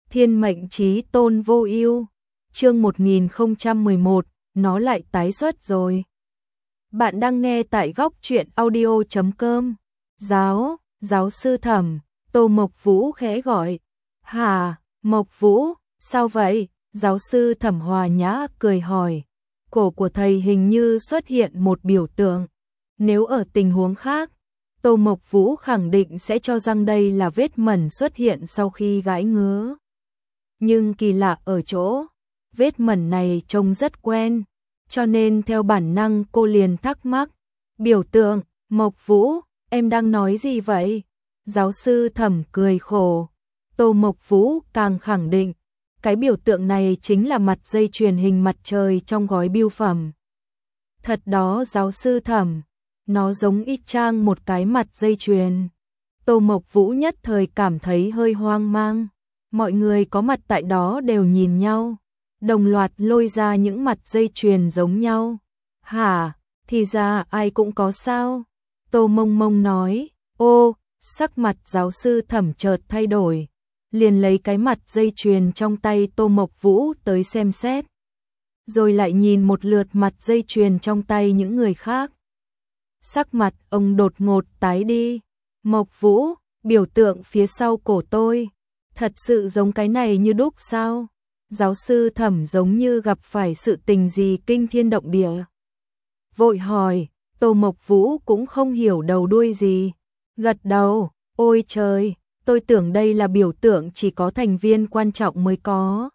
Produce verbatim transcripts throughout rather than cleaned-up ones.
Thiên mệnh chí tôn vô ưu. Chương một nghìn không trăm mười một, nó lại tái xuất rồi. Bạn đang nghe tại góc truyện audio chấm com. Giáo, giáo sư Thẩm, Tô Mộc Vũ khẽ gọi. Hà, Mộc Vũ, sao vậy? Giáo sư Thẩm hòa nhã cười hỏi. Cổ của thầy hình như xuất hiện một biểu tượng. Nếu ở tình huống khác, Tô Mộc Vũ khẳng định sẽ cho rằng đây là vết mẩn xuất hiện sau khi gãi ngứa. Nhưng kỳ lạ ở chỗ, vết mẩn này trông rất quen, cho nên theo bản năng cô liền thắc mắc. Biểu tượng, Mộc Vũ, em đang nói gì vậy? Giáo sư Thẩm cười khổ. Tô Mộc Vũ càng khẳng định, cái biểu tượng này chính là mặt dây chuyền hình mặt trời trong gói bưu phẩm. Thật đó giáo sư Thẩm, nó giống y chang một cái mặt dây chuyền. Tô Mộc Vũ nhất thời cảm thấy hơi hoang mang. Mọi người có mặt tại đó đều nhìn nhau, đồng loạt lôi ra những mặt dây chuyền giống nhau. Hả, thì ra ai cũng có sao? Tô Mông Mông nói. Ô, sắc mặt giáo sư Thẩm chợt thay đổi, liền lấy cái mặt dây chuyền trong tay Tô Mộc Vũ tới xem xét. Rồi lại nhìn một lượt mặt dây chuyền trong tay những người khác. Sắc mặt ông đột ngột tái đi. Mộc Vũ, biểu tượng phía sau cổ tôi, thật sự giống cái này như đúc sao? Giáo sư Thẩm giống như gặp phải sự tình gì kinh thiên động địa. Vội hỏi, Tô Mộc Vũ cũng không hiểu đầu đuôi gì. Gật đầu, ôi trời, tôi tưởng đây là biểu tượng chỉ có thành viên quan trọng mới có.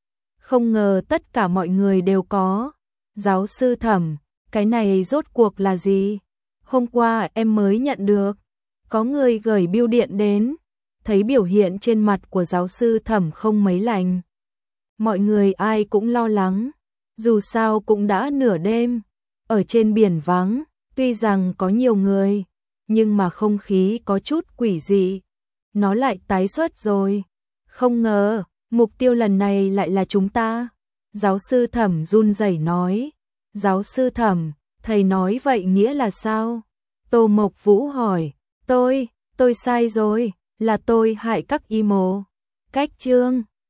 Không ngờ tất cả mọi người đều có. Giáo sư Thẩm, cái này rốt cuộc là gì? Hôm qua em mới nhận được. Có người gửi bưu điện đến. Thấy biểu hiện trên mặt của giáo sư Thẩm không mấy lành. Mọi người ai cũng lo lắng. Dù sao cũng đã nửa đêm. Ở trên biển vắng, tuy rằng có nhiều người, nhưng mà không khí có chút quỷ dị. Nó lại tái xuất rồi. Không ngờ, mục tiêu lần này lại là chúng ta. Giáo sư Thẩm run rẩy nói. Giáo sư Thẩm, thầy nói vậy nghĩa là sao? Tô Mộc Vũ hỏi. Tôi, tôi sai rồi, là tôi hại các y mồ. Cách chương